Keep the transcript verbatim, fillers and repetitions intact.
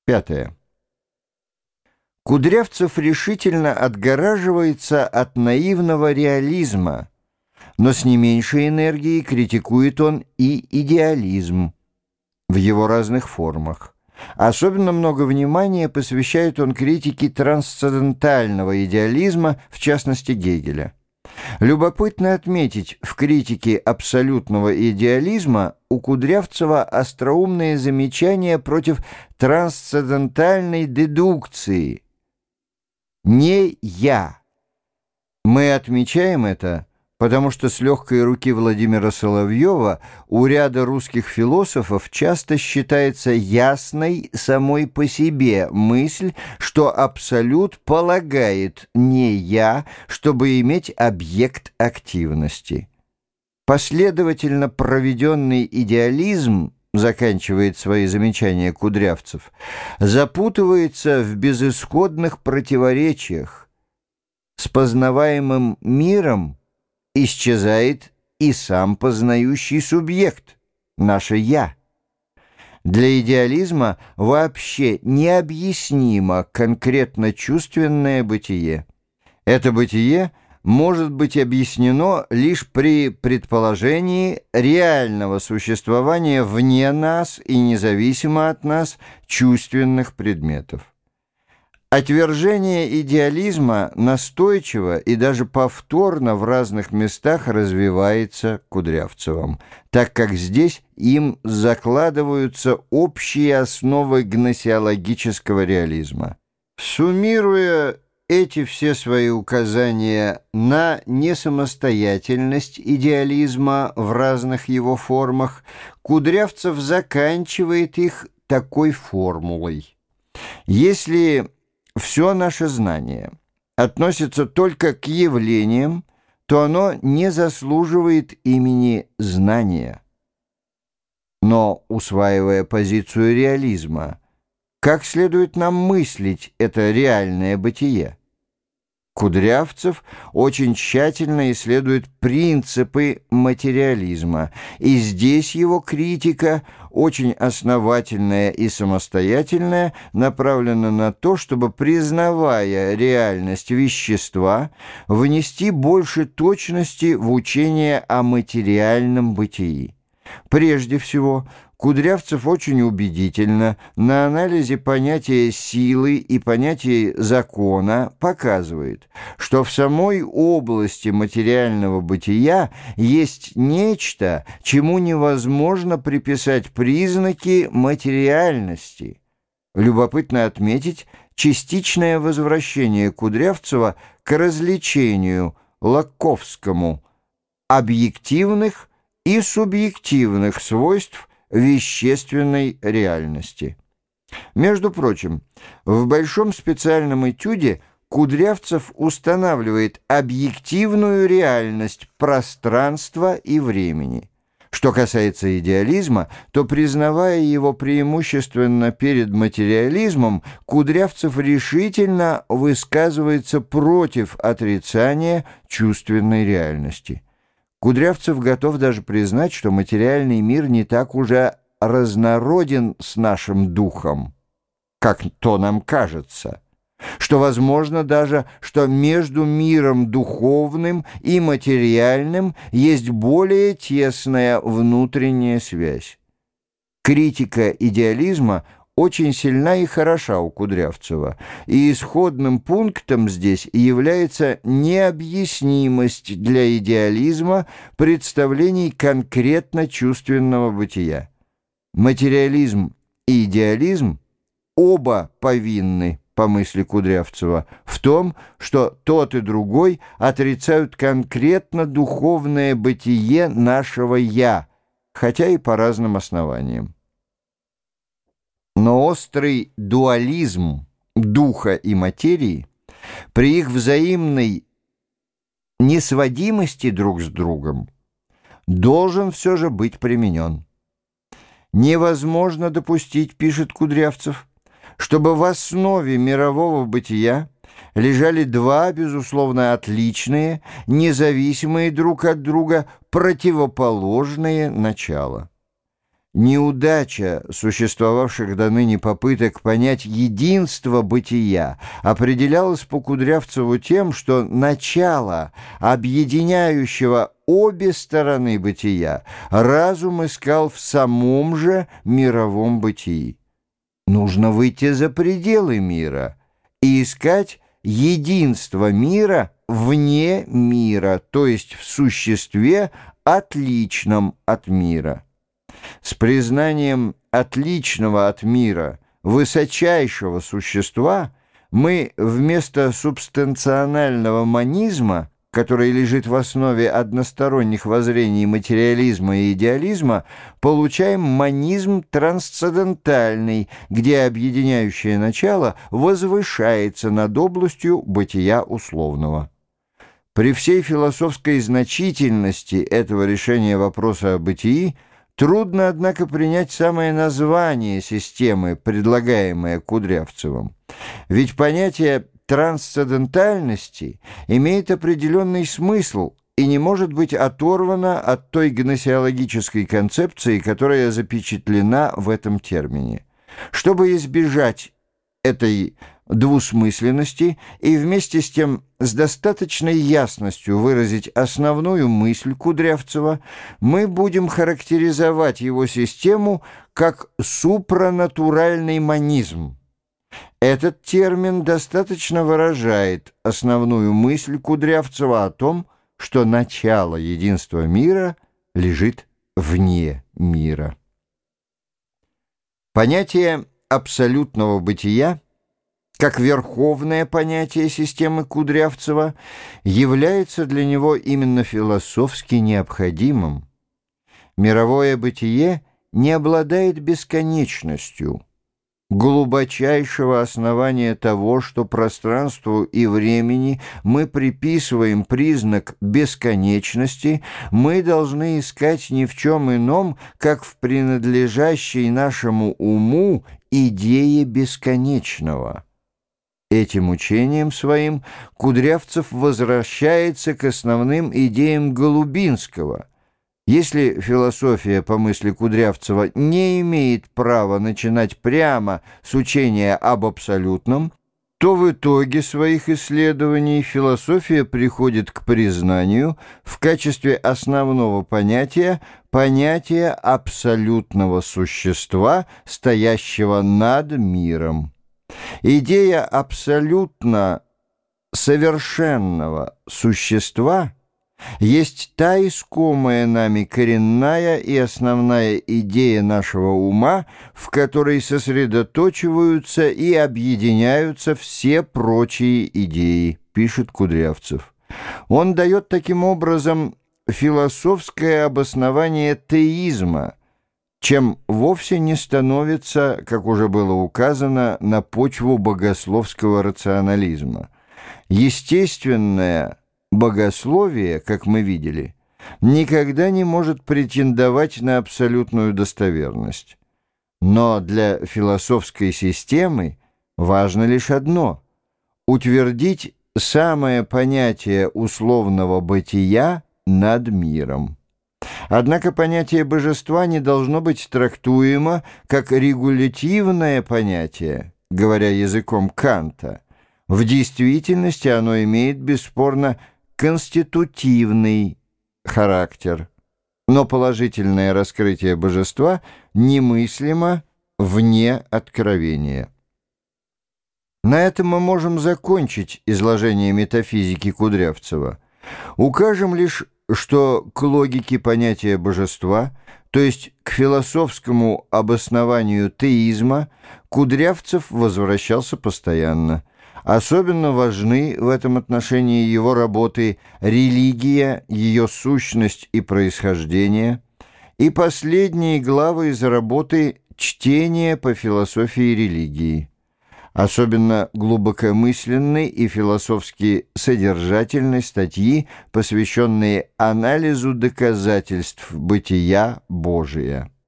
Пятое. Кудрявцев решительно отгораживается от наивного реализма, но с не меньшей энергией критикует он и идеализм в его разных формах. Особенно много внимания посвящает он критике трансцендентального идеализма, в частности Гегеля. Любопытно отметить, в критике абсолютного идеализма у Кудрявцева остроумные замечания против трансцендентальной дедукции. Не я. Мы отмечаем это, потому что с легкой руки Владимира Соловьева у ряда русских философов часто считается ясной самой по себе мысль, что абсолют полагает не «я», чтобы иметь объект активности. Последовательно проведенный идеализм, заканчивает свои замечания Кудрявцев, запутывается в безысходных противоречиях. С познаваемым миром исчезает и сам познающий субъект, наше «я». Для идеализма вообще необъяснимо конкретно чувственное бытие. Это бытие может быть объяснено лишь при предположении реального существования вне нас и независимо от нас чувственных предметов. Отвержение идеализма настойчиво и даже повторно в разных местах развивается Кудрявцевым, так как здесь им закладываются общие основы гносеологического реализма. Суммируя эти все свои указания на несамостоятельность идеализма в разных его формах, Кудрявцев заканчивает их такой формулой. Если все наше знание относится только к явлениям, то оно не заслуживает имени знания. Но, усваивая позицию реализма, как следует нам мыслить это реальное бытие? Кудрявцев очень тщательно исследует принципы материализма, и здесь его критика, очень основательная и самостоятельная, направлена на то, чтобы, признавая реальность вещества, внести больше точности в учение о материальном бытии. Прежде всего, Кудрявцев очень убедительно на анализе понятия силы и понятия закона показывает, что в самой области материального бытия есть нечто, чему невозможно приписать признаки материальности. Любопытно отметить частичное возвращение Кудрявцева к развлечению лаковскому объективных и субъективных свойств вещественной реальности. Между прочим, в большом специальном этюде Кудрявцев устанавливает объективную реальность пространства и времени. Что касается идеализма, то, признавая его преимущественно перед материализмом, Кудрявцев решительно высказывается против отрицания чувственной реальности. Кудрявцев готов даже признать, что материальный мир не так уже разнороден с нашим духом, как то нам кажется, что возможно даже, что между миром духовным и материальным есть более тесная внутренняя связь. Критика идеализма очень сильна и хороша у Кудрявцева, и исходным пунктом здесь является необъяснимость для идеализма представлений конкретно чувственного бытия. Материализм и идеализм оба повинны, по мысли Кудрявцева, в том, что тот и другой отрицают конкретно духовное бытие нашего «я», хотя и по разным основаниям. Но острый дуализм духа и материи при их взаимной несводимости друг с другом должен все же быть применен. Невозможно допустить, пишет Кудрявцев, чтобы в основе мирового бытия лежали два, безусловно, отличные, независимые друг от друга, противоположные начала. Неудача существовавших до ныне попыток понять единство бытия определялась по Кудрявцеву тем, что начало, объединяющего обе стороны бытия, разум искал в самом же мировом бытии. Нужно выйти за пределы мира и искать единство мира вне мира, то есть в существе, отличном от мира. С признанием отличного от мира, высочайшего существа, мы вместо субстанционального монизма, который лежит в основе односторонних воззрений материализма и идеализма, получаем монизм трансцендентальный, где объединяющее начало возвышается над областью бытия условного. При всей философской значительности этого решения вопроса о бытии трудно, однако, принять самое название системы, предлагаемое Кудрявцевым. Ведь понятие трансцендентальности имеет определенный смысл и не может быть оторвано от той гносеологической концепции, которая запечатлена в этом термине. Чтобы избежать этой двусмысленности и вместе с тем с достаточной ясностью выразить основную мысль Кудрявцева, мы будем характеризовать его систему как супранатуральный монизм. Этот термин достаточно выражает основную мысль Кудрявцева о том, что начало единства мира лежит вне мира. Понятие абсолютного бытия, как верховное понятие системы Кудрявцева, является для него именно философски необходимым. Мировое бытие не обладает бесконечностью, глубочайшего основания того, что пространству и времени мы приписываем признак бесконечности, мы должны искать ни в чем ином, как в принадлежащей нашему уму идее бесконечного. Этим учением своим Кудрявцев возвращается к основным идеям Голубинского. Если философия, по мысли Кудрявцева, не имеет права начинать прямо с учения об абсолютном, то в итоге своих исследований философия приходит к признанию в качестве основного понятия понятия абсолютного существа, стоящего над миром. Идея абсолютно совершенного существа есть та искомая нами коренная и основная идея нашего ума, в которой сосредоточиваются и объединяются все прочие идеи, пишет Кудрявцев. Он дает таким образом философское обоснование теизма, чем вовсе не становится, как уже было указано, на почву богословского рационализма. Естественное богословие, как мы видели, никогда не может претендовать на абсолютную достоверность. Но для философской системы важно лишь одно — утвердить самое понятие условного бытия над миром. Однако понятие божества не должно быть трактуемо как регулятивное понятие, говоря языком Канта. В действительности оно имеет, бесспорно, конститутивный характер, но положительное раскрытие божества немыслимо вне откровения. На этом мы можем закончить изложение метафизики Кудрявцева. Укажем лишь, что к логике понятия божества, то есть к философскому обоснованию теизма, Кудрявцев возвращался постоянно. Особенно важны в этом отношении его работы «Религия, ее сущность и происхождение» и последние главы из работы «Чтение по философии религии». Особенно глубокомысленной и философски содержательной статьи, посвященные анализу доказательств бытия Божия.